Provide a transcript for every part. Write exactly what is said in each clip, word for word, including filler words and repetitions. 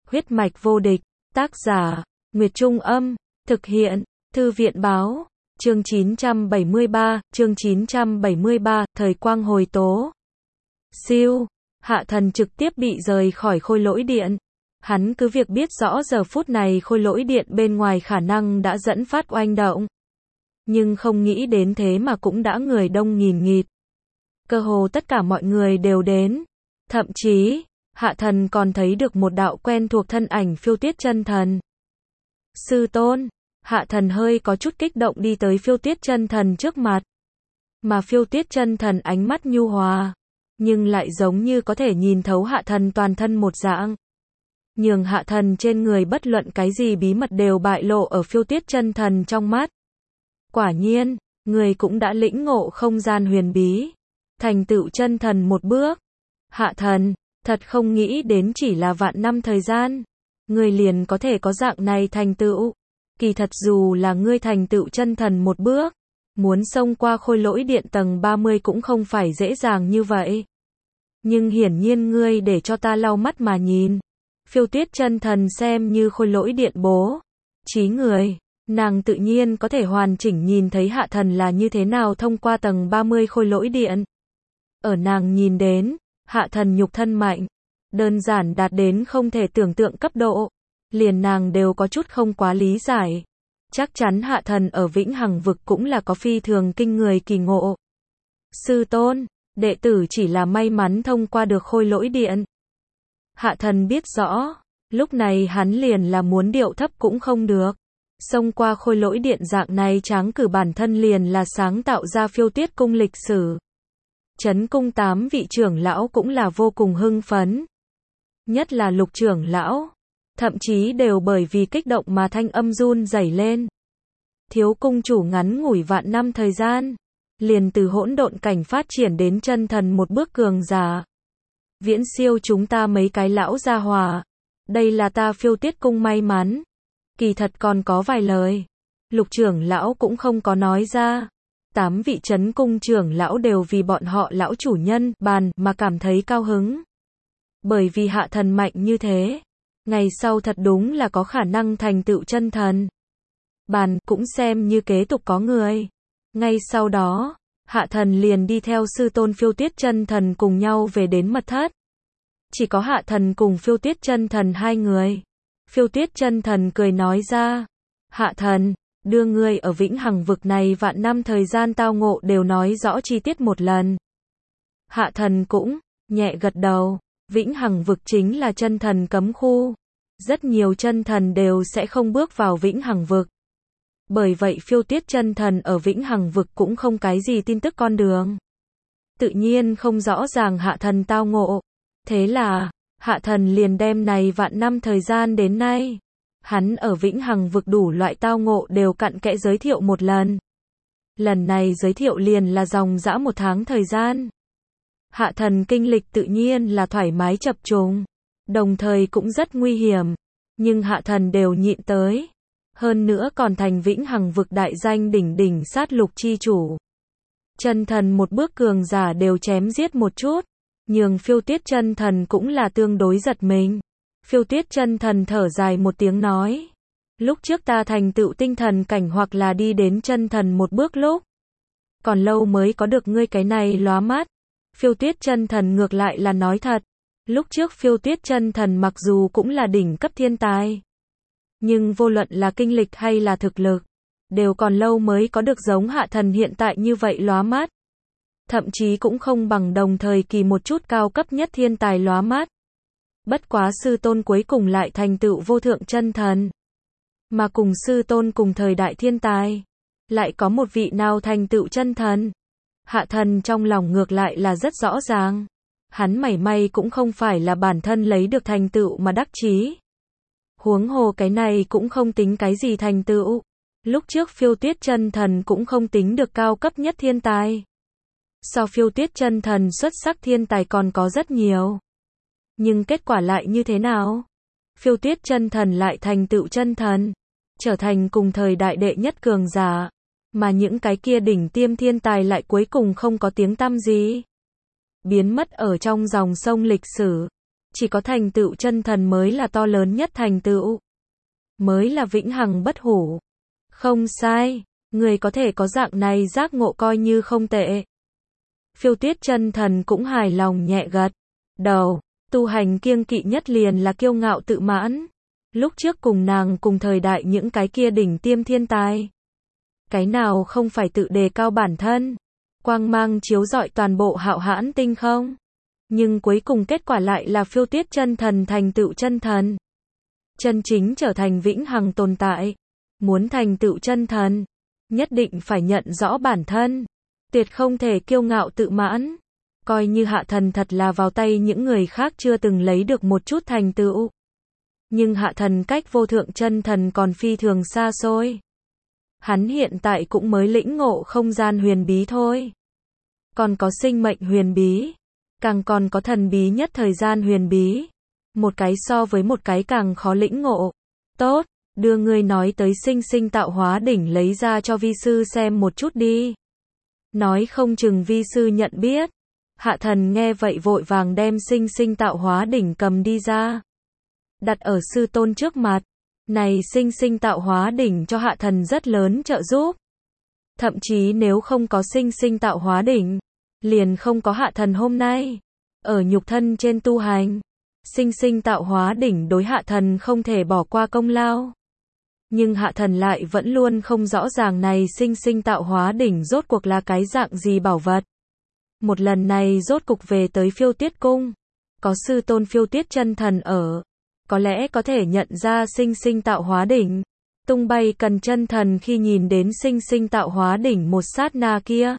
Huyết mạch vô địch, tác giả, Nguyệt Trung Âm, thực hiện, Thư viện Báo, chương chín trăm bảy mươi ba, chương chín trăm bảy mươi ba, thời quang hồi tố. Siêu, Hạ Thần trực tiếp bị rời khỏi khôi lỗi điện. Hắn cứ việc biết rõ giờ phút này khôi lỗi điện bên ngoài khả năng đã dẫn phát oanh động. Nhưng không nghĩ đến thế mà cũng đã người đông nghìn nghịt. Cơ hồ tất cả mọi người đều đến. Thậm chí, Hạ Thần còn thấy được một đạo quen thuộc thân ảnh Phiêu Tuyết Chân Thần. Sư tôn, Hạ Thần hơi có chút kích động đi tới Phiêu Tuyết Chân Thần trước mặt. Mà Phiêu Tuyết Chân Thần ánh mắt nhu hòa, nhưng lại giống như có thể nhìn thấu Hạ Thần toàn thân một dạng. Nhường Hạ Thần trên người bất luận cái gì bí mật đều bại lộ ở Phiêu Tuyết Chân Thần trong mắt. Quả nhiên, người cũng đã lĩnh ngộ không gian huyền bí, thành tựu chân thần một bước. Hạ Thần, thật không nghĩ đến chỉ là vạn năm thời gian, người liền có thể có dạng này thành tựu. Kỳ thật dù là ngươi thành tựu chân thần một bước, muốn xông qua khôi lỗi điện tầng ba mươi cũng không phải dễ dàng như vậy. Nhưng hiển nhiên ngươi để cho ta lau mắt mà nhìn. Phiêu Tuyết Chân Thần xem như khôi lỗi điện bố trí người, nàng tự nhiên có thể hoàn chỉnh nhìn thấy Hạ Thần là như thế nào thông qua tầng ba mươi khôi lỗi điện. Ở nàng nhìn đến, Hạ Thần nhục thân mạnh, đơn giản đạt đến không thể tưởng tượng cấp độ, liền nàng đều có chút không quá lý giải. Chắc chắn Hạ Thần ở Vĩnh Hằng vực cũng là có phi thường kinh người kỳ ngộ. Sư tôn, đệ tử chỉ là may mắn thông qua được khôi lỗi điện. Hạ Thần biết rõ, lúc này hắn liền là muốn điệu thấp cũng không được. Xông qua khôi lỗi điện dạng này tráng cử bản thân liền là sáng tạo ra Phiêu Tuyết cung lịch sử. Chấn cung tám vị trưởng lão cũng là vô cùng hưng phấn. Nhất là Lục trưởng lão, thậm chí đều bởi vì kích động mà thanh âm run rẩy lên. Thiếu cung chủ ngắn ngủi vạn năm thời gian, liền từ hỗn độn cảnh phát triển đến chân thần một bước cường giả. Viễn siêu chúng ta mấy cái lão gia hỏa. Đây là ta Phiêu Tuyết cung may mắn. Kỳ thật còn có vài lời, Lục trưởng lão cũng không có nói ra. Tám vị chấn cung trưởng lão đều vì bọn họ lão chủ nhân, bàn, mà cảm thấy cao hứng. Bởi vì Hạ Thần mạnh như thế, ngày sau thật đúng là có khả năng thành tựu chân thần. Bàn, cũng xem như kế tục có người. Ngay sau đó, Hạ Thần liền đi theo sư tôn Phiêu Tuyết Chân Thần cùng nhau về đến mật thất. Chỉ có Hạ Thần cùng Phiêu Tuyết Chân Thần hai người. Phiêu Tuyết Chân Thần cười nói ra, Hạ Thần, đưa ngươi ở Vĩnh Hằng vực này vạn năm thời gian tao ngộ đều nói rõ chi tiết một lần. Hạ Thần cũng nhẹ gật đầu. Vĩnh Hằng vực chính là chân thần cấm khu. Rất nhiều chân thần đều sẽ không bước vào Vĩnh Hằng vực. Bởi vậy Phiêu Tuyết Chân Thần ở Vĩnh Hằng vực cũng không cái gì tin tức con đường. Tự nhiên không rõ ràng Hạ Thần tao ngộ. Thế là, Hạ Thần liền đem này vạn năm thời gian đến nay, hắn ở Vĩnh Hằng vực đủ loại tao ngộ đều cặn kẽ giới thiệu một lần. Lần này giới thiệu liền là dòng dã một tháng thời gian. Hạ Thần kinh lịch tự nhiên là thoải mái chập trùng, đồng thời cũng rất nguy hiểm, nhưng Hạ Thần đều nhịn tới. Hơn nữa còn thành Vĩnh Hằng vực đại danh đỉnh đỉnh sát lục chi chủ. Chân thần một bước cường giả đều chém giết một chút, nhường Phiêu Tuyết Chân Thần cũng là tương đối giật mình. Phiêu Tuyết Chân Thần thở dài một tiếng nói, lúc trước ta thành tựu tinh thần cảnh hoặc là đi đến chân thần một bước lúc, còn lâu mới có được ngươi cái này lóa mắt. Phiêu Tuyết Chân Thần ngược lại là nói thật, lúc trước Phiêu Tuyết Chân Thần mặc dù cũng là đỉnh cấp thiên tài, nhưng vô luận là kinh lịch hay là thực lực, đều còn lâu mới có được giống Hạ Thần hiện tại như vậy lóa mắt. Thậm chí cũng không bằng đồng thời kỳ một chút cao cấp nhất thiên tài lóa mắt. Bất quá sư tôn cuối cùng lại thành tựu vô thượng chân thần. Mà cùng sư tôn cùng thời đại thiên tài, lại có một vị nào thành tựu chân thần. Hạ Thần trong lòng ngược lại là rất rõ ràng. Hắn mảy may cũng không phải là bản thân lấy được thành tựu mà đắc chí. Huống hồ cái này cũng không tính cái gì thành tựu. Lúc trước Phiêu Tuyết Chân Thần cũng không tính được cao cấp nhất thiên tài. So Phiêu Tuyết Chân Thần xuất sắc thiên tài còn có rất nhiều. Nhưng kết quả lại như thế nào? Phiêu Tuyết Chân Thần lại thành tựu chân thần, trở thành cùng thời đại đệ nhất cường giả, mà những cái kia đỉnh tiêm thiên tài lại cuối cùng không có tiếng tăm gì. Biến mất ở trong dòng sông lịch sử. Chỉ có thành tựu chân thần mới là to lớn nhất thành tựu. Mới là vĩnh hằng bất hủ. Không sai, người có thể có dạng này giác ngộ coi như không tệ. Phiêu Tuyết chân thần cũng hài lòng nhẹ gật đầu. Tu hành kiêng kỵ nhất liền là kiêu ngạo tự mãn. Lúc trước cùng nàng cùng thời đại những cái kia đỉnh tiêm thiên tài. Cái nào không phải tự đề cao bản thân. Quang mang chiếu rọi toàn bộ hạo hãn tinh không. Nhưng cuối cùng kết quả lại là Phiêu Tuyết chân thần thành tựu chân thần. Chân chính trở thành vĩnh hằng tồn tại. Muốn thành tựu chân thần, nhất định phải nhận rõ bản thân. Tuyệt không thể kiêu ngạo tự mãn. Coi như hạ thần thật là vào tay những người khác chưa từng lấy được một chút thành tựu. Nhưng hạ thần cách vô thượng chân thần còn phi thường xa xôi. Hắn hiện tại cũng mới lĩnh ngộ không gian huyền bí thôi. Còn có sinh mệnh huyền bí. Càng còn có thần bí nhất thời gian huyền bí. Một cái so với một cái càng khó lĩnh ngộ. Tốt, đưa ngươi nói tới sinh sinh tạo hóa đỉnh lấy ra cho vi sư xem một chút đi. Nói không chừng vi sư nhận biết. Hạ thần nghe vậy vội vàng đem sinh sinh tạo hóa đỉnh cầm đi ra. Đặt ở sư tôn trước mặt. Này sinh sinh tạo hóa đỉnh cho hạ thần rất lớn trợ giúp. Thậm chí nếu không có sinh sinh tạo hóa đỉnh, liền không có hạ thần hôm nay. Ở nhục thân trên tu hành, sinh sinh tạo hóa đỉnh đối hạ thần không thể bỏ qua công lao. Nhưng hạ thần lại vẫn luôn không rõ ràng này sinh sinh tạo hóa đỉnh rốt cuộc là cái dạng gì bảo vật. Một lần này rốt cục về tới Phiêu Tuyết cung. Có sư tôn Phiêu Tuyết chân thần ở. Có lẽ có thể nhận ra sinh sinh tạo hóa đỉnh. Tung bay cần chân thần khi nhìn đến sinh sinh tạo hóa đỉnh một sát na kia.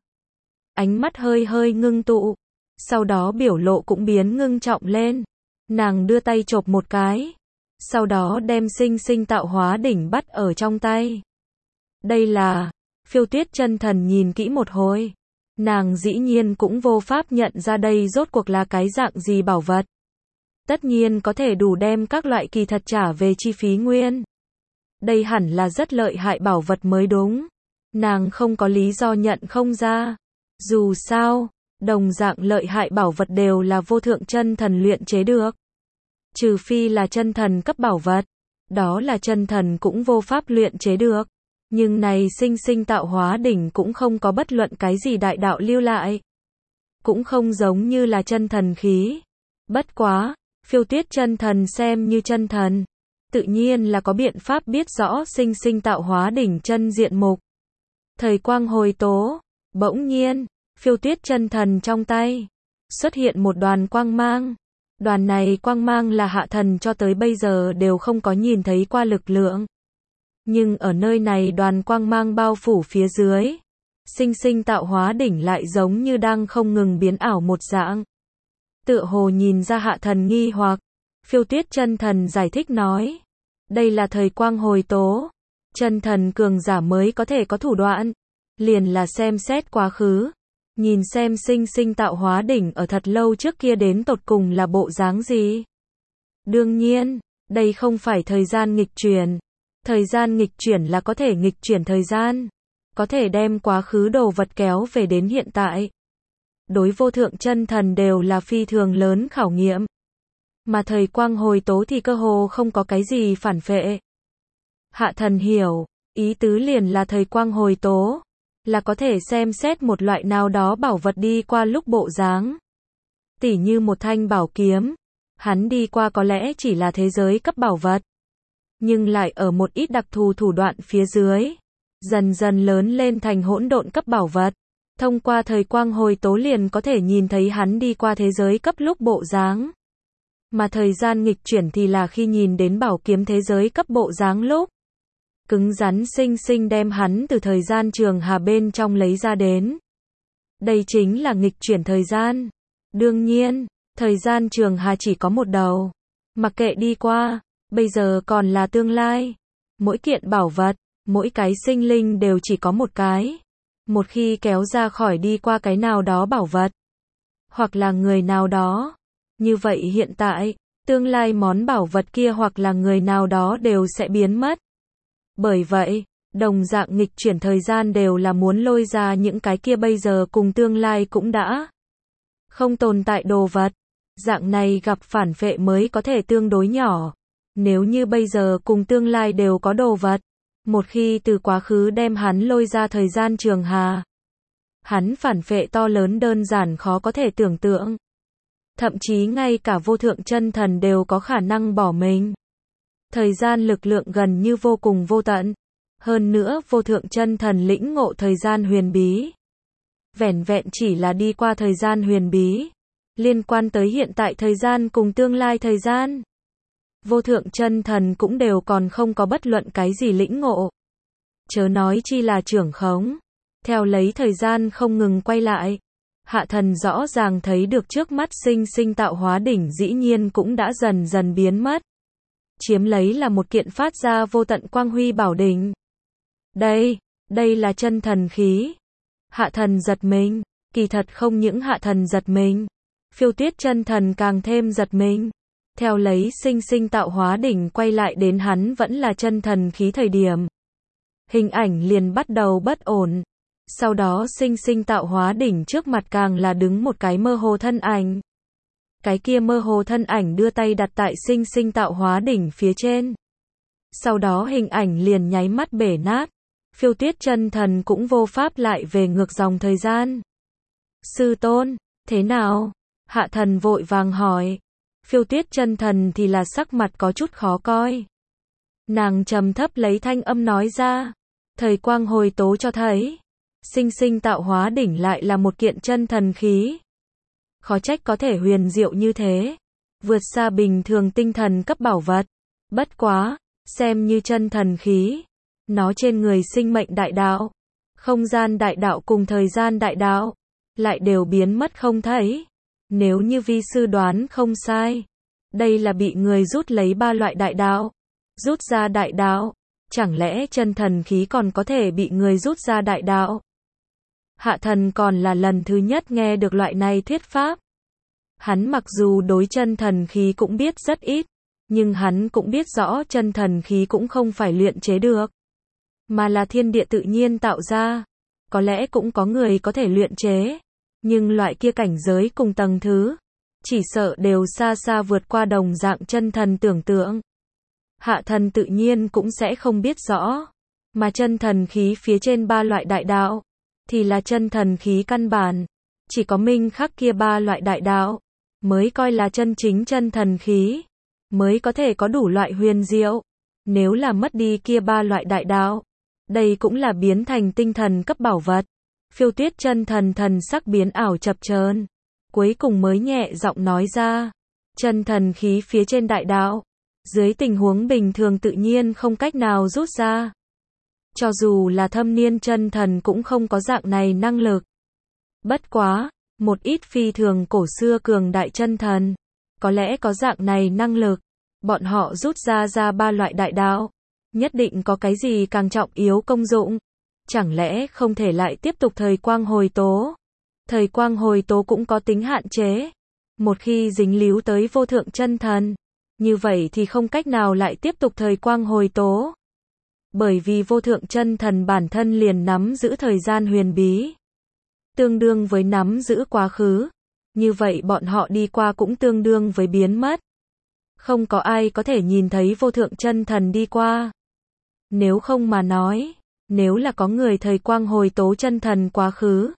Ánh mắt hơi hơi ngưng tụ. Sau đó biểu lộ cũng biến ngưng trọng lên. Nàng đưa tay chộp một cái. Sau đó đem sinh sinh tạo hóa đỉnh bắt ở trong tay. Đây là... Phiêu Tuyết chân thần nhìn kỹ một hồi. Nàng dĩ nhiên cũng vô pháp nhận ra đây rốt cuộc là cái dạng gì bảo vật. Tất nhiên có thể đủ đem các loại kỳ thật trả về chi phí nguyên. Đây hẳn là rất lợi hại bảo vật mới đúng. Nàng không có lý do nhận không ra. Dù sao, đồng dạng lợi hại bảo vật đều là vô thượng chân thần luyện chế được. Trừ phi là chân thần cấp bảo vật. Đó là chân thần cũng vô pháp luyện chế được. Nhưng này sinh sinh tạo hóa đỉnh cũng không có bất luận cái gì đại đạo lưu lại. Cũng không giống như là chân thần khí. Bất quá, Phiêu Tuyết chân thần xem như chân thần. Tự nhiên là có biện pháp biết rõ sinh sinh tạo hóa đỉnh chân diện mục. Thời quang hồi tố. Bỗng nhiên, Phiêu Tuyết chân thần trong tay. Xuất hiện một đoàn quang mang. Đoàn này quang mang là hạ thần cho tới bây giờ đều không có nhìn thấy qua lực lượng. Nhưng ở nơi này đoàn quang mang bao phủ phía dưới. Sinh sinh tạo hóa đỉnh lại giống như đang không ngừng biến ảo một dạng. Tựa hồ nhìn ra hạ thần nghi hoặc. Phiêu Tuyết chân thần giải thích nói. Đây là thời quang hồi tố. Chân thần cường giả mới có thể có thủ đoạn. Liền là xem xét quá khứ. Nhìn xem sinh sinh tạo hóa đỉnh ở thật lâu trước kia đến tột cùng là bộ dáng gì. Đương nhiên, đây không phải thời gian nghịch chuyển. Thời gian nghịch chuyển là có thể nghịch chuyển thời gian. Có thể đem quá khứ đồ vật kéo về đến hiện tại. Đối vô thượng chân thần đều là phi thường lớn khảo nghiệm. Mà thời quang hồi tố thì cơ hồ không có cái gì phản phệ. Hạ thần hiểu, ý tứ liền là thời quang hồi tố. Là có thể xem xét một loại nào đó bảo vật đi qua lúc bộ dáng. Tỉ như một thanh bảo kiếm. Hắn đi qua có lẽ chỉ là thế giới cấp bảo vật. Nhưng lại ở một ít đặc thù thủ đoạn phía dưới. Dần dần lớn lên thành hỗn độn cấp bảo vật. Thông qua thời quang hồi tố liền có thể nhìn thấy hắn đi qua thế giới cấp lúc bộ dáng. Mà thời gian nghịch chuyển thì là khi nhìn đến bảo kiếm thế giới cấp bộ dáng lúc. Cứng rắn sinh sinh đem hắn từ thời gian trường hà bên trong lấy ra đến. Đây chính là nghịch chuyển thời gian. Đương nhiên, thời gian trường hà chỉ có một đầu. Mặc kệ đi qua, bây giờ còn là tương lai. Mỗi kiện bảo vật, mỗi cái sinh linh đều chỉ có một cái. Một khi kéo ra khỏi đi qua cái nào đó bảo vật, hoặc là người nào đó, như vậy hiện tại, tương lai món bảo vật kia hoặc là người nào đó đều sẽ biến mất. Bởi vậy, đồng dạng nghịch chuyển thời gian đều là muốn lôi ra những cái kia bây giờ cùng tương lai cũng đã không tồn tại đồ vật. Dạng này gặp phản phệ mới có thể tương đối nhỏ. Nếu như bây giờ cùng tương lai đều có đồ vật, một khi từ quá khứ đem hắn lôi ra thời gian trường hà, hắn phản phệ to lớn đơn giản khó có thể tưởng tượng. Thậm chí ngay cả vô thượng chân thần đều có khả năng bỏ mình. Thời gian lực lượng gần như vô cùng vô tận. Hơn nữa vô thượng chân thần lĩnh ngộ thời gian huyền bí. Vẻn vẹn chỉ là đi qua thời gian huyền bí, liên quan tới hiện tại thời gian cùng tương lai thời gian. Vô thượng chân thần cũng đều còn không có bất luận cái gì lĩnh ngộ. Chớ nói chi là trưởng khống. Theo lấy thời gian không ngừng quay lại, hạ thần rõ ràng thấy được trước mắt sinh sinh tạo hóa đỉnh dĩ nhiên cũng đã dần dần biến mất. Chiếm lấy là một kiện phát ra vô tận quang huy bảo đỉnh. Đây, đây là chân thần khí. Hạ thần giật mình, kỳ thật không những hạ thần giật mình, Phiêu Tuyết chân thần càng thêm giật mình. Theo lấy sinh sinh tạo hóa đỉnh quay lại đến hắn vẫn là chân thần khí thời điểm, hình ảnh liền bắt đầu bất ổn. Sau đó sinh sinh tạo hóa đỉnh trước mặt càng là đứng một cái mơ hồ thân ảnh. Cái kia mơ hồ thân ảnh đưa tay đặt tại sinh sinh tạo hóa đỉnh phía trên. Sau đó hình ảnh liền nháy mắt bể nát. Phiêu Tuyết chân thần cũng vô pháp lại về ngược dòng thời gian. Sư tôn, thế nào? Hạ thần vội vàng hỏi. Phiêu Tuyết chân thần thì là sắc mặt có chút khó coi. Nàng trầm thấp lấy thanh âm nói ra. Thời quang hồi tố cho thấy, sinh sinh tạo hóa đỉnh lại là một kiện chân thần khí. Khó trách có thể huyền diệu như thế. Vượt xa bình thường tinh thần cấp bảo vật. Bất quá, xem như chân thần khí. Nó trên người sinh mệnh đại đạo, không gian đại đạo cùng thời gian đại đạo, lại đều biến mất không thấy. Nếu như vi sư đoán không sai, đây là bị người rút lấy ba loại đại đạo. Rút ra đại đạo, chẳng lẽ chân thần khí còn có thể bị người rút ra đại đạo? Hạ thần còn là lần thứ nhất nghe được loại này thuyết pháp. Hắn mặc dù đối chân thần khí cũng biết rất ít, nhưng hắn cũng biết rõ chân thần khí cũng không phải luyện chế được, mà là thiên địa tự nhiên tạo ra. Có lẽ cũng có người có thể luyện chế, nhưng loại kia cảnh giới cùng tầng thứ, chỉ sợ đều xa xa vượt qua đồng dạng chân thần tưởng tượng. Hạ thần tự nhiên cũng sẽ không biết rõ, mà chân thần khí phía trên ba loại đại đạo, thì là chân thần khí căn bản. Chỉ có minh khắc kia ba loại đại đạo, mới coi là chân chính chân thần khí, mới có thể có đủ loại huyền diệu. Nếu là mất đi kia ba loại đại đạo, đây cũng là biến thành tinh thần cấp bảo vật. Phiêu Tuyết chân thần thần sắc biến ảo chập chờn, cuối cùng mới nhẹ giọng nói ra, chân thần khí phía trên đại đạo, dưới tình huống bình thường tự nhiên không cách nào rút ra. Cho dù là thâm niên chân thần cũng không có dạng này năng lực. Bất quá, một ít phi thường cổ xưa cường đại chân thần, có lẽ có dạng này năng lực. Bọn họ rút ra ra ba loại đại đạo, nhất định có cái gì càng trọng yếu công dụng. Chẳng lẽ không thể lại tiếp tục thời quang hồi tố? Thời quang hồi tố cũng có tính hạn chế. Một khi dính líu tới vô thượng chân thần, như vậy thì không cách nào lại tiếp tục thời quang hồi tố. Bởi vì vô thượng chân thần bản thân liền nắm giữ thời gian huyền bí, tương đương với nắm giữ quá khứ. Như vậy bọn họ đi qua cũng tương đương với biến mất. Không có ai có thể nhìn thấy vô thượng chân thần đi qua. Nếu không mà nói, nếu là có người thời quang hồi tố chân thần quá khứ,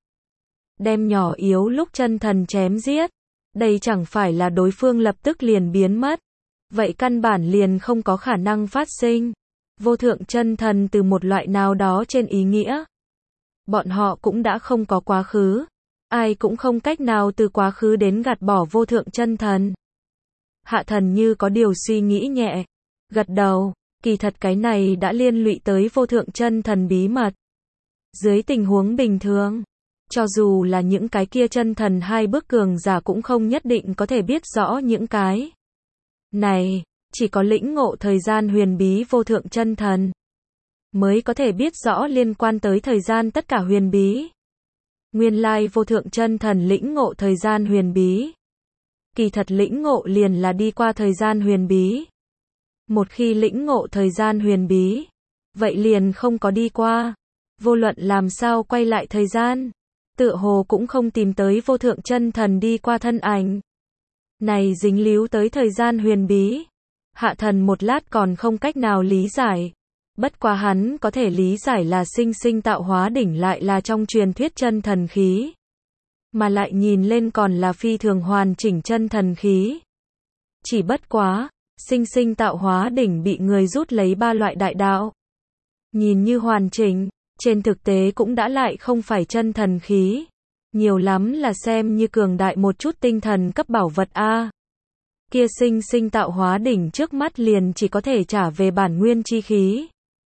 đem nhỏ yếu lúc chân thần chém giết, đây chẳng phải là đối phương lập tức liền biến mất. Vậy căn bản liền không có khả năng phát sinh. Vô thượng chân thần từ một loại nào đó trên ý nghĩa, bọn họ cũng đã không có quá khứ. Ai cũng không cách nào từ quá khứ đến gạt bỏ vô thượng chân thần. Hạ thần như có điều suy nghĩ nhẹ, gật đầu, kỳ thật cái này đã liên lụy tới vô thượng chân thần bí mật. Dưới tình huống bình thường, cho dù là những cái kia chân thần hai bước cường giả cũng không nhất định có thể biết rõ những cái này, chỉ có lĩnh ngộ thời gian huyền bí vô thượng chân thần mới có thể biết rõ liên quan tới thời gian tất cả huyền bí. Nguyên lai vô thượng chân thần lĩnh ngộ thời gian huyền bí. Kỳ thật lĩnh ngộ liền là đi qua thời gian huyền bí. Một khi lĩnh ngộ thời gian huyền bí, vậy liền không có đi qua. Vô luận làm sao quay lại thời gian, tựa hồ cũng không tìm tới vô thượng chân thần đi qua thân ảnh. này dính líu tới thời gian huyền bí. Hạ thần một lát còn không cách nào lý giải. Bất quá hắn có thể lý giải là sinh sinh tạo hóa đỉnh lại là trong truyền thuyết chân thần khí. Mà lại nhìn lên còn là phi thường hoàn chỉnh chân thần khí. Chỉ bất quá, sinh sinh tạo hóa đỉnh bị người rút lấy ba loại đại đạo. Nhìn như hoàn chỉnh, trên thực tế cũng đã lại không phải chân thần khí. Nhiều lắm là xem như cường đại một chút tinh thần cấp bảo vật A. Kia sinh sinh tạo hóa đỉnh trước mắt liền chỉ có thể trả về bản nguyên chi khí.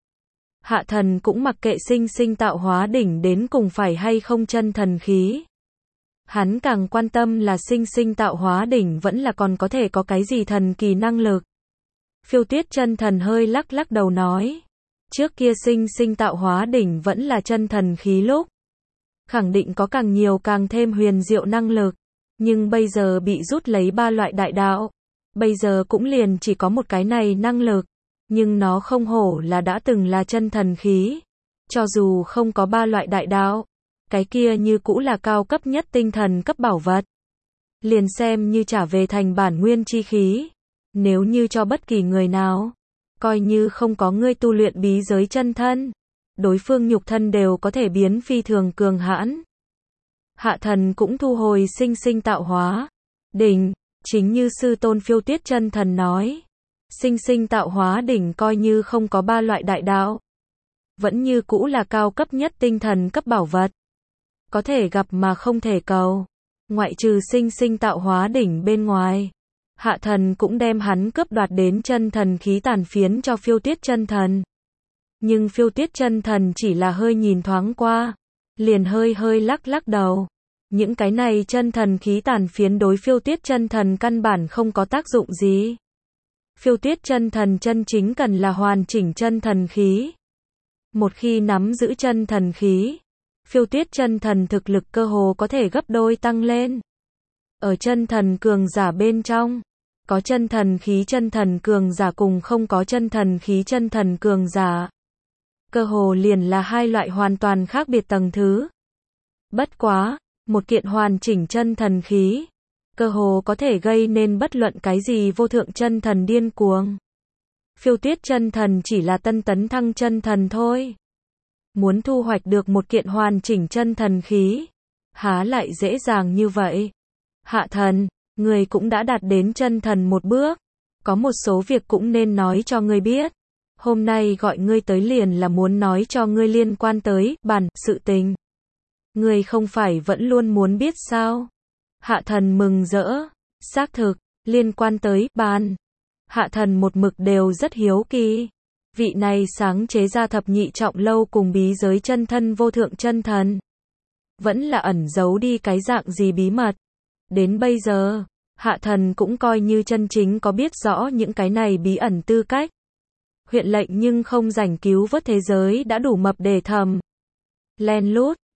Hạ thần cũng mặc kệ sinh sinh tạo hóa đỉnh đến cùng phải hay không chân thần khí. Hắn càng quan tâm là sinh sinh tạo hóa đỉnh vẫn là còn có thể có cái gì thần kỳ năng lực. Phiêu Tuyết chân thần hơi lắc lắc đầu nói. Trước kia sinh sinh tạo hóa đỉnh vẫn là chân thần khí lúc. Khẳng định có càng nhiều càng thêm huyền diệu năng lực. Nhưng bây giờ bị rút lấy ba loại đại đạo. Bây giờ cũng liền chỉ có một cái này năng lực. Nhưng nó không hổ là đã từng là chân thần khí. Cho dù không có ba loại đại đạo. Cái kia như cũ là cao cấp nhất tinh thần cấp bảo vật. Liền xem như trả về thành bản nguyên chi khí. Nếu như cho bất kỳ người nào. Coi như không có ngươi tu luyện bí giới chân thân. Đối phương nhục thân đều có thể biến phi thường cường hãn. Hạ thần cũng thu hồi sinh sinh tạo hóa đỉnh. Chính như sư tôn Phiêu Tuyết chân thần nói. Sinh sinh tạo hóa đỉnh coi như không có ba loại đại đạo. Vẫn như cũ là cao cấp nhất tinh thần cấp bảo vật. Có thể gặp mà không thể cầu. Ngoại trừ sinh sinh tạo hóa đỉnh bên ngoài. Hạ thần cũng đem hắn cướp đoạt đến chân thần khí tàn phiến cho Phiêu Tuyết chân thần. Nhưng Phiêu Tuyết chân thần chỉ là hơi nhìn thoáng qua. Liền hơi hơi lắc lắc đầu. Những cái này chân thần khí tàn phiến đối Phiêu Tuyết chân thần căn bản không có tác dụng gì. Phiêu Tuyết chân thần chân chính cần là hoàn chỉnh chân thần khí. Một khi nắm giữ chân thần khí, Phiêu Tuyết chân thần thực lực cơ hồ có thể gấp đôi tăng lên. Ở chân thần cường giả bên trong, có chân thần khí chân thần cường giả cùng không có chân thần khí chân thần cường giả. Cơ hồ liền là hai loại hoàn toàn khác biệt tầng thứ. Bất quá, một kiện hoàn chỉnh chân thần khí, cơ hồ có thể gây nên bất luận cái gì vô thượng chân thần điên cuồng. Phiêu Tuyết chân thần chỉ là tân tấn thăng chân thần thôi. Muốn thu hoạch được một kiện hoàn chỉnh chân thần khí, há lại dễ dàng như vậy. Hạ thần, người cũng đã đạt đến chân thần một bước. Có một số việc cũng nên nói cho ngươi biết. Hôm nay gọi ngươi tới liền là muốn nói cho ngươi liên quan tới bản sự tình. Ngươi không phải vẫn luôn muốn biết sao? Hạ thần mừng rỡ. Xác thực, liên quan tới bản. Hạ thần một mực đều rất hiếu kỳ. Vị này sáng chế ra thập nhị trọng lâu cùng bí giới chân thân vô thượng chân thần. Vẫn là ẩn giấu đi cái dạng gì bí mật. Đến bây giờ, hạ thần cũng coi như chân chính có biết rõ những cái này bí ẩn tư cách. Huyện lệnh nhưng không rảnh cứu vớt thế giới đã đủ mập để thầm. Len lút,